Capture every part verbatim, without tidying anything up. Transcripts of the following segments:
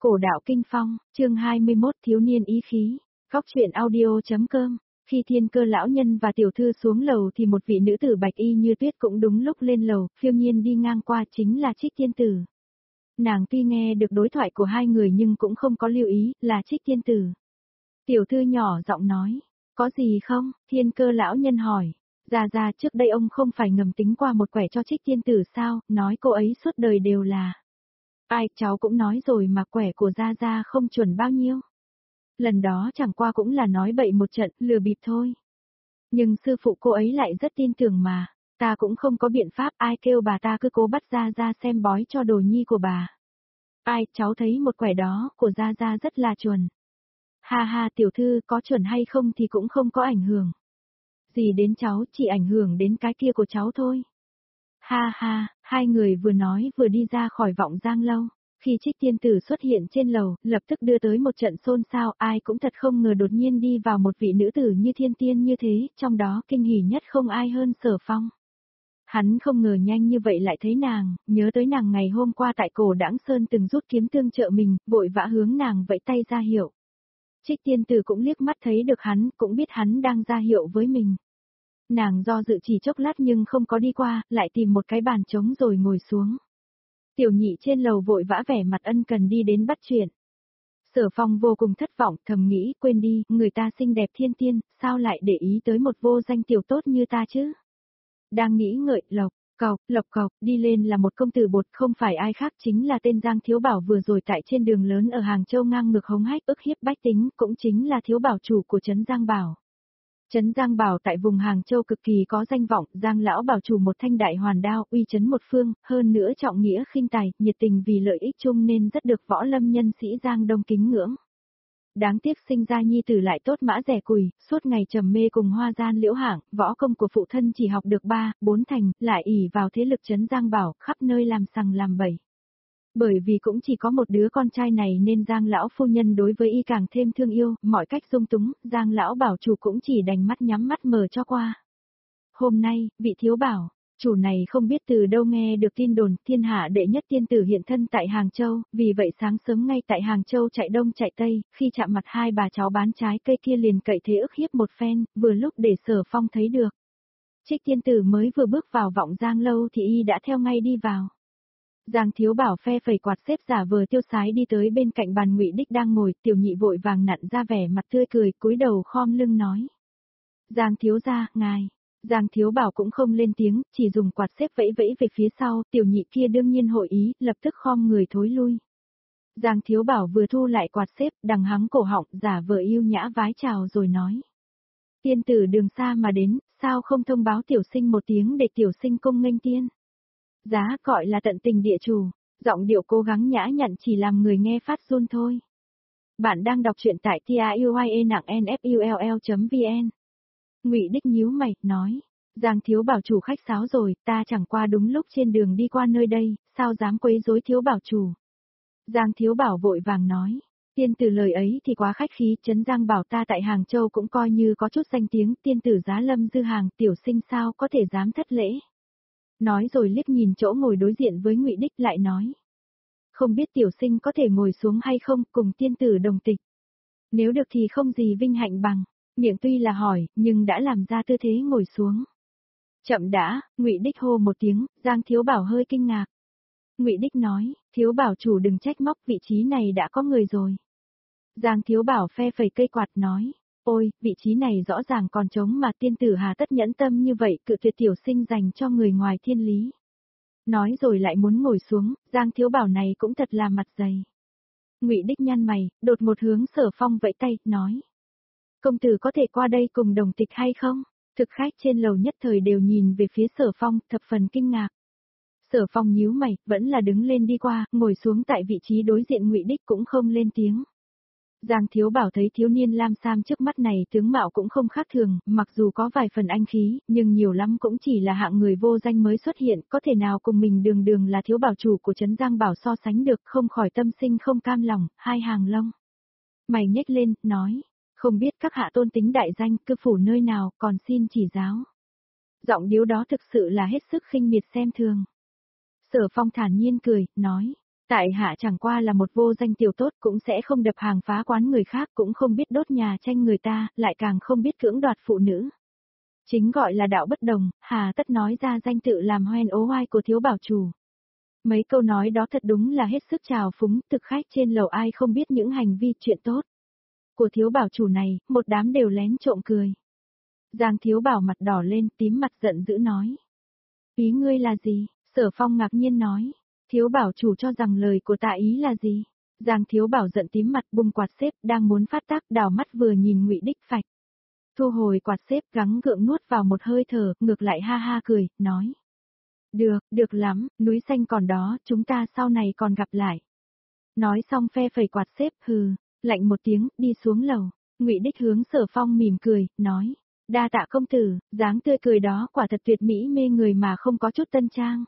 Cổ đạo kinh phong, chương hai mươi mốt thiếu niên ý khí, góc truyện audio.com. Khi thiên cơ lão nhân và tiểu thư xuống lầu thì một vị nữ tử bạch y như tuyết cũng đúng lúc lên lầu, phiêu nhiên đi ngang qua chính là Trích Tiên Tử. Nàng tuy nghe được đối thoại của hai người nhưng cũng không có lưu ý, là Trích Tiên Tử. Tiểu thư nhỏ giọng nói, có gì không? Thiên cơ lão nhân hỏi. Ra ra trước đây ông không phải ngầm tính qua một quẻ cho Trích Tiên Tử sao, nói cô ấy suốt đời đều là. Ai, cháu cũng nói rồi mà quẻ của Gia Gia không chuẩn bao nhiêu. Lần đó chẳng qua cũng là nói bậy một trận, lừa bịp thôi. Nhưng sư phụ cô ấy lại rất tin tưởng mà, ta cũng không có biện pháp, ai kêu bà ta cứ cố bắt Gia Gia xem bói cho đồ nhi của bà. Ai, cháu thấy một quẻ đó của Gia Gia rất là chuẩn. Ha ha, tiểu thư, có chuẩn hay không thì cũng không có ảnh hưởng. Gì đến cháu, chỉ ảnh hưởng đến cái kia của cháu thôi. Ha ha, hai người vừa nói vừa đi ra khỏi vọng giang lâu. Khi Trích Tiên Tử xuất hiện trên lầu, lập tức đưa tới một trận xôn xao, ai cũng thật không ngờ đột nhiên đi vào một vị nữ tử như thiên tiên như thế, trong đó kinh hỉ nhất không ai hơn Sở Phong. Hắn không ngờ nhanh như vậy lại thấy nàng, nhớ tới nàng ngày hôm qua tại Cổ Đãng Sơn từng rút kiếm tương trợ mình, vội vã hướng nàng vẫy tay ra hiệu. Trích Tiên Tử cũng liếc mắt thấy được hắn, cũng biết hắn đang ra hiệu với mình. Nàng do dự chỉ chốc lát nhưng không có đi qua, lại tìm một cái bàn trống rồi ngồi xuống. Tiểu nhị trên lầu vội vã vẻ mặt ân cần đi đến bắt chuyện. Sở Phong vô cùng thất vọng, thầm nghĩ, quên đi, người ta xinh đẹp thiên tiên, sao lại để ý tới một vô danh tiểu tốt như ta chứ? Đang nghĩ ngợi, lộc, cọc, lộc cọc, đi lên là một công tử bột, không phải ai khác chính là tên Giang Thiếu Bảo vừa rồi tại trên đường lớn ở Hàng Châu ngang ngược hống hách ức hiếp bách tính, cũng chính là Thiếu Bảo chủ của trấn Giang Bảo. Trấn Giang Bảo tại vùng Hàng Châu cực kỳ có danh vọng, Giang lão bảo chủ một thanh đại hoàn đao, uy chấn một phương, hơn nữa trọng nghĩa khinh tài, nhiệt tình vì lợi ích chung nên rất được võ lâm nhân sĩ Giang Đông kính ngưỡng. Đáng tiếc sinh ra nhi tử lại tốt mã rẻ cùi, suốt ngày trầm mê cùng hoa gian liễu hạng, võ công của phụ thân chỉ học được ba, bốn thành, lại ỷ vào thế lực trấn Giang Bảo, khắp nơi làm sằng làm bậy. Bởi vì cũng chỉ có một đứa con trai này nên Giang lão phu nhân đối với y càng thêm thương yêu, mọi cách dung túng, Giang lão bảo chủ cũng chỉ đành mắt nhắm mắt mở cho qua. Hôm nay, vị thiếu bảo, chủ này không biết từ đâu nghe được tin đồn thiên hạ đệ nhất tiên tử hiện thân tại Hàng Châu, vì vậy sáng sớm ngay tại Hàng Châu chạy đông chạy tây, khi chạm mặt hai bà cháu bán trái cây kia liền cậy thế ức hiếp một phen, vừa lúc để Sở Phong thấy được. Trích tiên tử mới vừa bước vào vọng Giang lâu thì y đã theo ngay đi vào. Giang Thiếu Bảo phe phẩy quạt xếp giả vờ tiêu sái đi tới bên cạnh bàn Ngụy Đích đang ngồi, tiểu nhị vội vàng nặn ra vẻ mặt tươi cười, cúi đầu khom lưng nói. Giang Thiếu gia, ngài. Giang Thiếu Bảo cũng không lên tiếng, chỉ dùng quạt xếp vẫy vẫy về phía sau, tiểu nhị kia đương nhiên hội ý, lập tức khom người thối lui. Giang Thiếu Bảo vừa thu lại quạt xếp, đằng hắng cổ họng, giả vờ yêu nhã vái chào rồi nói. Tiên tử đường xa mà đến, sao không thông báo tiểu sinh một tiếng để tiểu sinh cung nghênh tiên? Giá gọi là tận tình địa chủ, giọng điệu cố gắng nhã nhặn chỉ làm người nghe phát run thôi. Bạn đang đọc truyện tại tiuye nặng nfull chấm vn. Ngụy Đích nhíu mày, nói, Giang Thiếu Bảo chủ khách sáo rồi, ta chẳng qua đúng lúc trên đường đi qua nơi đây, sao dám quấy rối Thiếu Bảo chủ. Giang Thiếu Bảo vội vàng nói, tiên tử lời ấy thì quá khách khí, trấn Giang Bảo ta tại Hàng Châu cũng coi như có chút danh tiếng, tiên tử giá lâm dư hàng, tiểu sinh sao có thể dám thất lễ. Nói rồi liếc nhìn chỗ ngồi đối diện với Ngụy Đích lại nói. Không biết tiểu sinh có thể ngồi xuống hay không, cùng tiên tử đồng tịch. Nếu được thì không gì vinh hạnh bằng, miệng tuy là hỏi, nhưng đã làm ra tư thế ngồi xuống. Chậm đã, Ngụy Đích hô một tiếng, Giang Thiếu Bảo hơi kinh ngạc. Ngụy Đích nói, Thiếu Bảo chủ đừng trách móc, vị trí này đã có người rồi. Giang Thiếu Bảo phe phẩy cây quạt nói. Ôi, vị trí này rõ ràng còn trống mà tiên tử hà tất nhẫn tâm như vậy, cự tuyệt tiểu sinh dành cho người ngoài thiên lý. Nói rồi lại muốn ngồi xuống, Giang Thiếu Bảo này cũng thật là mặt dày. Ngụy Đích nhăn mày, đột một hướng Sở Phong vẫy tay, nói. Công tử có thể qua đây cùng đồng tịch hay không? Thực khách trên lầu nhất thời đều nhìn về phía Sở Phong, thập phần kinh ngạc. Sở Phong nhíu mày, vẫn là đứng lên đi qua, ngồi xuống tại vị trí đối diện Ngụy Đích cũng không lên tiếng. Giang Thiếu Bảo thấy thiếu niên lam sam trước mắt này tướng mạo cũng không khác thường, mặc dù có vài phần anh khí, nhưng nhiều lắm cũng chỉ là hạng người vô danh mới xuất hiện, có thể nào cùng mình đường đường là Thiếu Bảo chủ của trấn Giang Bảo so sánh được, không khỏi tâm sinh không cam lòng, hai hàng lông. Mày nhếch lên, nói, không biết các hạ tôn tính đại danh, cư phủ nơi nào, còn xin chỉ giáo. Giọng điếu đó thực sự là hết sức khinh miệt xem thường. Sở Phong thản nhiên cười, nói. Tại hạ chẳng qua là một vô danh tiểu tốt, cũng sẽ không đập hàng phá quán người khác, cũng không biết đốt nhà tranh người ta, lại càng không biết cưỡng đoạt phụ nữ. Chính gọi là đạo bất đồng, hà tất nói ra danh tự làm hoen ố oai của thiếu bảo chủ. Mấy câu nói đó thật đúng là hết sức trào phúng, thực khách trên lầu ai không biết những hành vi chuyện tốt của thiếu bảo chủ này, một đám đều lén trộm cười. Giang thiếu bảo mặt đỏ lên, tím mặt giận dữ nói. Ý ngươi là gì? Sở Phong ngạc nhiên nói. Thiếu bảo chủ cho rằng lời của tạ ý là gì? Giang thiếu bảo giận tím mặt bung quạt xếp, đang muốn phát tác, đảo mắt vừa nhìn Ngụy Đích phạch. Thu hồi quạt xếp, gắng gượng nuốt vào một hơi thở, ngược lại ha ha cười, nói. Được, được lắm, núi xanh còn đó, chúng ta sau này còn gặp lại. Nói xong phe phẩy quạt xếp, hừ, lạnh một tiếng, đi xuống lầu. Ngụy Đích hướng Sở Phong mỉm cười, nói. Đa tạ công tử, dáng tươi cười đó quả thật tuyệt mỹ mê người mà không có chút tân trang.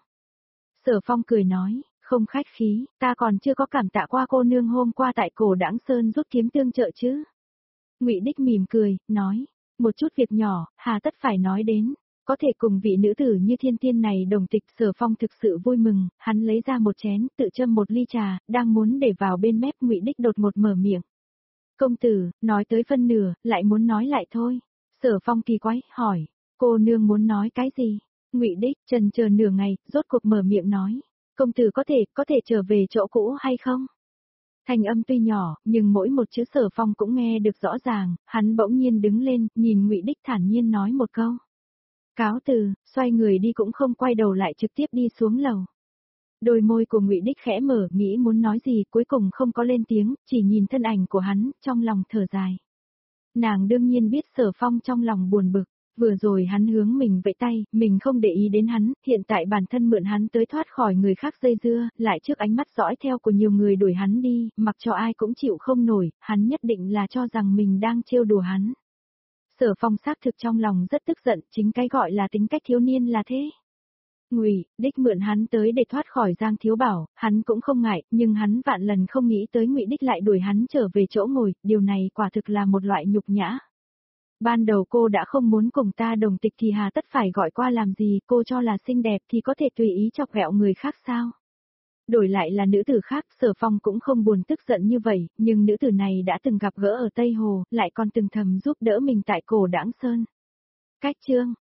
Sở Phong cười nói, không khách khí, ta còn chưa có cảm tạ qua cô nương hôm qua tại cổ Đãng Sơn rút kiếm tương trợ chứ. Ngụy Đích mỉm cười, nói, một chút việc nhỏ, hà tất phải nói đến, có thể cùng vị nữ tử như thiên tiên này đồng tịch. Sở Phong thực sự vui mừng, hắn lấy ra một chén, tự châm một ly trà, đang muốn để vào bên mép, Ngụy Đích đột ngột mở miệng. Công tử, nói tới phân nửa, lại muốn nói lại thôi. Sở Phong kỳ quái, hỏi, cô nương muốn nói cái gì? Ngụy Đích chần chờ nửa ngày, rốt cuộc mở miệng nói, công tử có thể, có thể trở về chỗ cũ hay không? Thanh âm tuy nhỏ, nhưng mỗi một chữ Sở Phong cũng nghe được rõ ràng, hắn bỗng nhiên đứng lên, nhìn Ngụy Đích thản nhiên nói một câu. Cáo từ, xoay người đi cũng không quay đầu lại trực tiếp đi xuống lầu. Đôi môi của Ngụy Đích khẽ mở, nghĩ muốn nói gì, cuối cùng không có lên tiếng, chỉ nhìn thân ảnh của hắn, trong lòng thở dài. Nàng đương nhiên biết Sở Phong trong lòng buồn bực, vừa rồi hắn hướng mình vẫy tay, mình không để ý đến hắn, hiện tại bản thân mượn hắn tới thoát khỏi người khác dây dưa, lại trước ánh mắt dõi theo của nhiều người đuổi hắn đi, mặc cho ai cũng chịu không nổi, hắn nhất định là cho rằng mình đang trêu đùa hắn. Sở Phong xác thực trong lòng rất tức giận, chính cái gọi là tính cách thiếu niên là thế. Ngụy Đích mượn hắn tới để thoát khỏi Giang thiếu bảo, hắn cũng không ngại, nhưng hắn vạn lần không nghĩ tới Ngụy Đích lại đuổi hắn trở về chỗ ngồi, điều này quả thực là một loại nhục nhã. Ban đầu cô đã không muốn cùng ta đồng tịch thì hà tất phải gọi qua làm gì, cô cho là xinh đẹp thì có thể tùy ý chọc ghẹo người khác sao? Đổi lại là nữ tử khác, Sở Phong cũng không buồn tức giận như vậy, nhưng nữ tử này đã từng gặp gỡ ở Tây Hồ, lại còn từng thầm giúp đỡ mình tại cổ Đãng Sơn. Cách chương